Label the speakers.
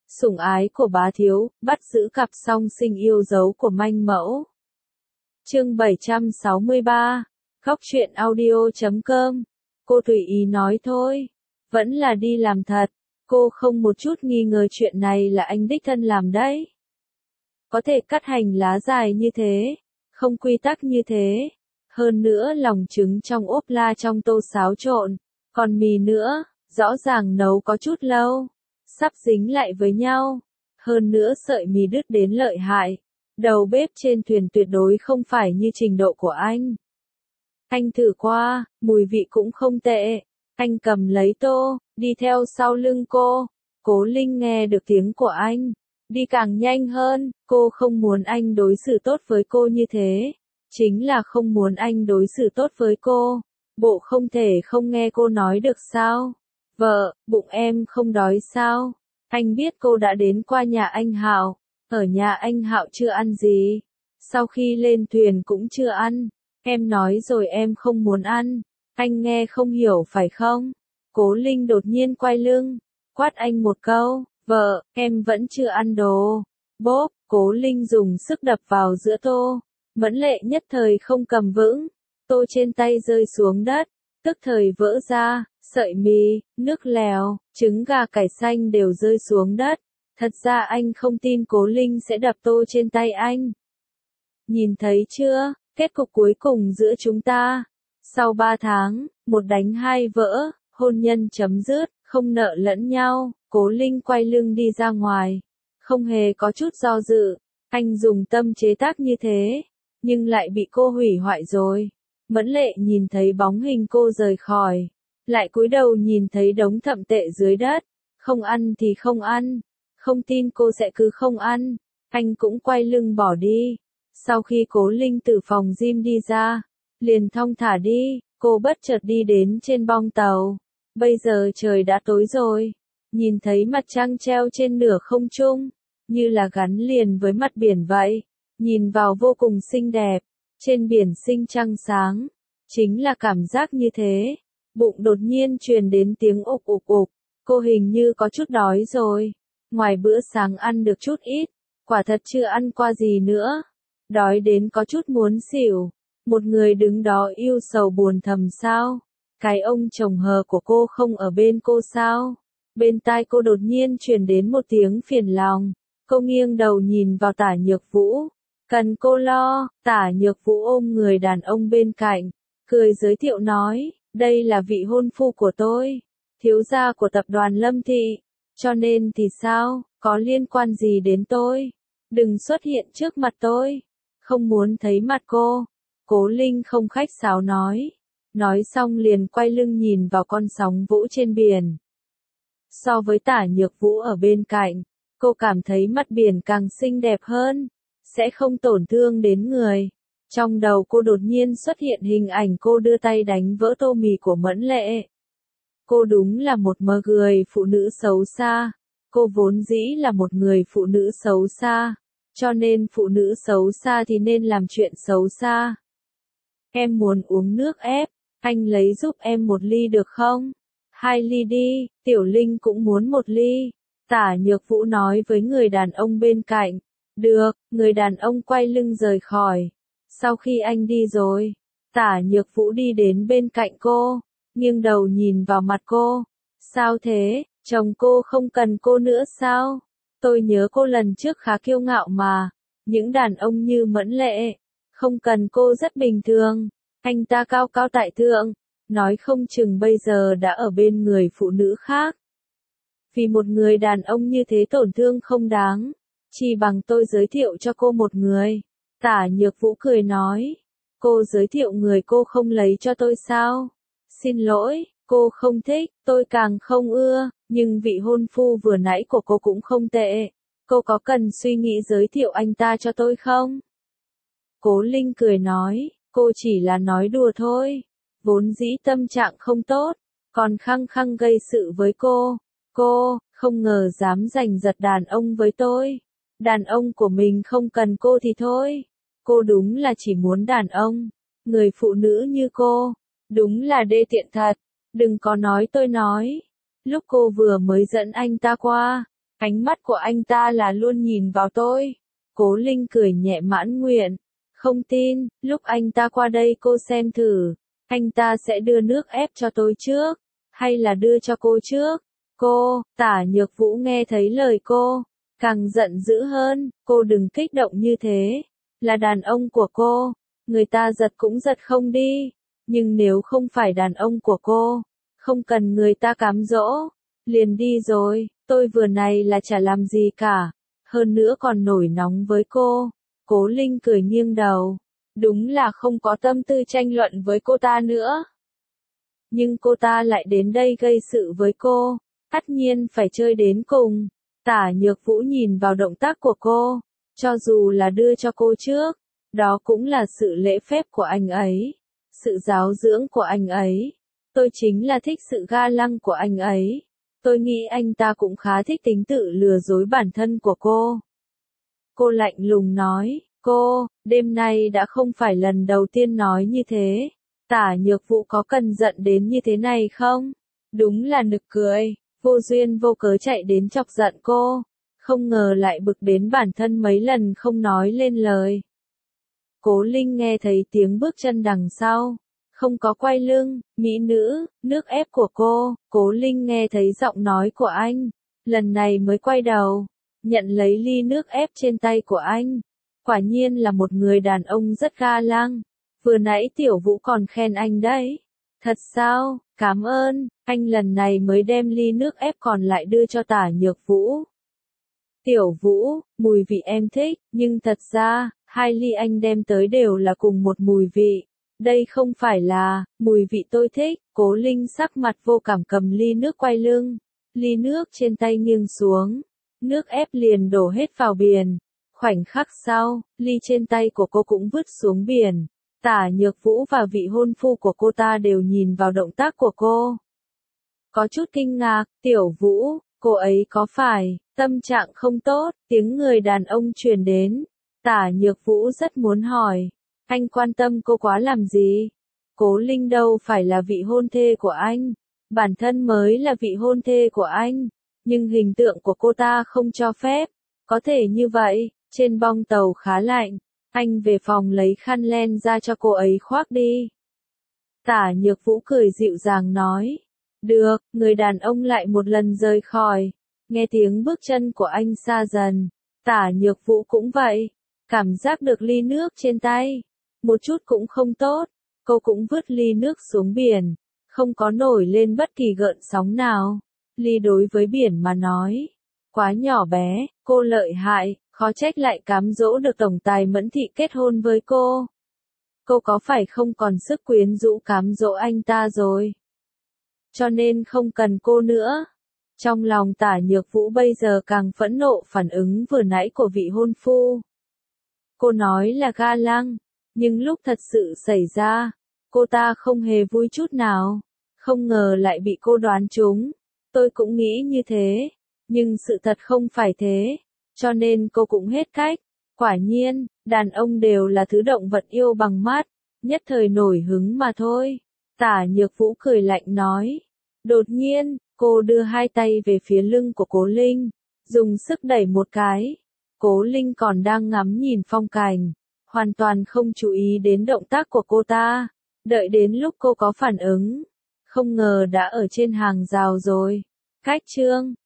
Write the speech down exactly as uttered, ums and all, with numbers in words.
Speaker 1: Sủng ái của bá thiếu, bắt giữ cặp song sinh yêu dấu của manh mẫu. Chương bảy trăm sáu mươi ba, Góc truyện audio chấm com. Cô tùy ý nói thôi. Vẫn là đi làm thật. Cô không một chút nghi ngờ chuyện này là anh đích thân làm đấy. Có thể cắt hành lá dài như thế. Không quy tắc như thế. Hơn nữa lòng trứng trong ốp la trong tô xáo trộn. Còn mì nữa, rõ ràng nấu có chút lâu. Sắp dính lại với nhau. Hơn nữa sợi mì đứt đến lợi hại. Đầu bếp trên thuyền tuyệt đối không phải như trình độ của anh. Anh thử qua, mùi vị cũng không tệ. Anh cầm lấy tô, đi theo sau lưng cô. Cố Linh nghe được tiếng của anh. Đi càng nhanh hơn, cô không muốn anh đối xử tốt với cô như thế. Chính là không muốn anh đối xử tốt với cô. Bộ không thể không nghe cô nói được sao? Vợ, bụng em không đói sao? Anh biết cô đã đến qua nhà anh Hạo. Ở nhà anh Hạo chưa ăn gì. Sau khi lên thuyền cũng chưa ăn. Em nói rồi em không muốn ăn. Anh nghe không hiểu phải không? Cố Linh đột nhiên quay lưng. Quát anh một câu. Vợ, em vẫn chưa ăn đồ. Bốp, Cố Linh dùng sức đập vào giữa tô. Mẫn Lệ nhất thời không cầm vững. Tô trên tay rơi xuống đất. Tức thời vỡ ra. Sợi mì, nước lèo, trứng gà cải xanh đều rơi xuống đất. Thật ra anh không tin Cố Linh sẽ đập tô trên tay anh. Nhìn thấy chưa, kết cục cuối cùng giữa chúng ta. Sau ba tháng, một đánh hai vỡ, hôn nhân chấm dứt, không nợ lẫn nhau, Cố Linh quay lưng đi ra ngoài. Không hề có chút do dự, anh dùng tâm chế tác như thế, nhưng lại bị cô hủy hoại rồi. Mẫn Lệ nhìn thấy bóng hình cô rời khỏi. Lại cúi đầu nhìn thấy đống thậm tệ dưới đất. Không ăn thì không ăn. Không tin cô sẽ cứ không ăn. Anh cũng quay lưng bỏ đi. Sau khi Cố Linh từ phòng gym đi ra, liền thong thả đi, cô bất chợt đi đến trên bong tàu. Bây giờ trời đã tối rồi. Nhìn thấy mặt trăng treo trên nửa không trung, như là gắn liền với mặt biển vậy. Nhìn vào vô cùng xinh đẹp. Trên biển xinh trăng sáng. Chính là cảm giác như thế. Bụng đột nhiên truyền đến tiếng ục ục ục, cô hình như có chút đói rồi. Ngoài bữa sáng ăn được chút ít, quả thật chưa ăn qua gì nữa. Đói đến có chút muốn xỉu. Một người đứng đó yêu sầu buồn thầm sao? Cái ông chồng hờ của cô không ở bên cô sao? Bên tai cô đột nhiên truyền đến một tiếng phiền lòng. Cô nghiêng đầu nhìn vào Tả Nhược Vũ. Cần cô lo, Tả Nhược Vũ ôm người đàn ông bên cạnh, cười giới thiệu nói. Đây là vị hôn phu của tôi, thiếu gia của tập đoàn Lâm Thị, cho nên thì sao, có liên quan gì đến tôi? Đừng xuất hiện trước mặt tôi, không muốn thấy mặt cô. Cố Linh không khách sáo nói, nói xong liền quay lưng nhìn vào con sóng vỗ trên biển. So với Tả Nhược Vũ ở bên cạnh, cô cảm thấy mặt biển càng xinh đẹp hơn, sẽ không tổn thương đến người. Trong đầu cô đột nhiên xuất hiện hình ảnh cô đưa tay đánh vỡ tô mì của Mẫn Lệ. Cô đúng là một mơ người phụ nữ xấu xa. Cô vốn dĩ là một người phụ nữ xấu xa. Cho nên phụ nữ xấu xa thì nên làm chuyện xấu xa. Em muốn uống nước ép, anh lấy giúp em một ly được không? Hai ly đi, Tiểu Linh cũng muốn một ly. Tả Nhược Vũ nói với người đàn ông bên cạnh. Được, người đàn ông quay lưng rời khỏi. Sau khi anh đi rồi, Tả Nhược Vũ đi đến bên cạnh cô, nghiêng đầu nhìn vào mặt cô. Sao thế, chồng cô không cần cô nữa sao? Tôi nhớ cô lần trước khá kiêu ngạo mà, những đàn ông như Mẫn Lệ, không cần cô rất bình thường, anh ta cao cao tại thượng, nói không chừng bây giờ đã ở bên người phụ nữ khác. Vì một người đàn ông như thế tổn thương không đáng, chỉ bằng tôi giới thiệu cho cô một người. Tả Nhược Vũ cười nói, cô giới thiệu người cô không lấy cho tôi sao? Xin lỗi, cô không thích, tôi càng không ưa, nhưng vị hôn phu vừa nãy của cô cũng không tệ. Cô có cần suy nghĩ giới thiệu anh ta cho tôi không? Cố Linh cười nói, cô chỉ là nói đùa thôi, vốn dĩ tâm trạng không tốt, còn khăng khăng gây sự với cô. Cô, không ngờ dám giành giật đàn ông với tôi. Đàn ông của mình không cần cô thì thôi. Cô đúng là chỉ muốn đàn ông. Người phụ nữ như cô, đúng là đê tiện thật. Đừng có nói tôi nói. Lúc cô vừa mới dẫn anh ta qua, Ánh mắt của anh ta là luôn nhìn vào tôi. Cố Linh cười nhẹ mãn nguyện. Không tin, lúc anh ta qua đây cô xem thử. Anh ta sẽ đưa nước ép cho tôi trước. Hay là đưa cho cô trước? Cô, Tả Nhược Vũ nghe thấy lời cô. Càng giận dữ hơn, cô đừng kích động như thế. Là đàn ông của cô. Người ta giật cũng giật không đi. Nhưng nếu không phải đàn ông của cô, không cần người ta cám dỗ. Liền đi rồi, tôi vừa này là chả làm gì cả. Hơn nữa còn nổi nóng với cô. Cố Linh cười nghiêng đầu. Đúng là không có tâm tư tranh luận với cô ta nữa. Nhưng cô ta lại đến đây gây sự với cô. Tất nhiên phải chơi đến cùng. Tả Nhược Vũ nhìn vào động tác của cô. Cho dù là đưa cho cô trước. Đó cũng là sự lễ phép của anh ấy. Sự giáo dưỡng của anh ấy. Tôi chính là thích sự ga lăng của anh ấy. Tôi nghĩ anh ta cũng khá thích tính tự lừa dối bản thân của cô. Cô lạnh lùng nói, cô, đêm nay đã không phải lần đầu tiên nói như thế. Tả Nhược Vũ có cần giận đến như thế này không? Đúng là nực cười, vô duyên vô cớ chạy đến chọc giận cô. Không ngờ lại bực đến bản thân mấy lần không nói lên lời. Cố Linh nghe thấy tiếng bước chân đằng sau. Không có quay lưng, mỹ nữ, nước ép của cô. Cố Linh nghe thấy giọng nói của anh. Lần này mới quay đầu. Nhận lấy ly nước ép trên tay của anh. Quả nhiên là một người đàn ông rất ga lăng. Vừa nãy Tiểu Vũ còn khen anh đấy. Thật sao, cảm ơn, anh lần này mới đem ly nước ép còn lại đưa cho Tả Nhược Vũ. Tiểu Vũ, mùi vị em thích, nhưng thật ra, hai ly anh đem tới đều là cùng một mùi vị. Đây không phải là, mùi vị tôi thích. Cố Linh sắc mặt vô cảm cầm ly nước quay lưng. Ly nước trên tay nghiêng xuống. Nước ép liền đổ hết vào biển. Khoảnh khắc sau, ly trên tay của cô cũng vứt xuống biển. Tả Nhược Vũ và vị hôn phu của cô ta đều nhìn vào động tác của cô. Có chút kinh ngạc, Tiểu Vũ, cô ấy có phải, tâm trạng không tốt, tiếng người đàn ông truyền đến. Tả Nhược Vũ rất muốn hỏi, anh quan tâm cô quá làm gì? Cố Linh đâu phải là vị hôn thê của anh, bản thân mới là vị hôn thê của anh, nhưng hình tượng của cô ta không cho phép. Có thể như vậy, trên bong tàu khá lạnh, anh về phòng lấy khăn len ra cho cô ấy khoác đi. Tả Nhược Vũ cười dịu dàng nói. Được, người đàn ông lại một lần rời khỏi. Nghe tiếng bước chân của anh xa dần. Tả Nhược Vũ cũng vậy. Cảm giác được ly nước trên tay. Một chút cũng không tốt. Cô cũng vứt ly nước xuống biển. Không có nổi lên bất kỳ gợn sóng nào. Ly đối với biển mà nói. Quá nhỏ bé, cô lợi hại, khó trách lại cám dỗ được tổng tài Mẫn Thị kết hôn với cô. Cô có phải không còn sức quyến rũ cám dỗ anh ta rồi? Cho nên không cần cô nữa. Trong lòng Tả Nhược Vũ bây giờ càng phẫn nộ phản ứng vừa nãy của vị hôn phu. Cô nói là ga lăng, nhưng lúc thật sự xảy ra, cô ta không hề vui chút nào. Không ngờ lại bị cô đoán trúng. Tôi cũng nghĩ như thế, nhưng sự thật không phải thế, cho nên cô cũng hết cách. Quả nhiên, đàn ông đều là thứ động vật yêu bằng mắt, nhất thời nổi hứng mà thôi. Tả Nhược Vũ cười lạnh nói. Đột nhiên, cô đưa hai tay về phía lưng của Cố Linh, dùng sức đẩy một cái. Cố Linh còn đang ngắm nhìn phong cảnh, hoàn toàn không chú ý đến động tác của cô ta. Đợi đến lúc cô có phản ứng, không ngờ đã ở trên hàng rào rồi. Cách chương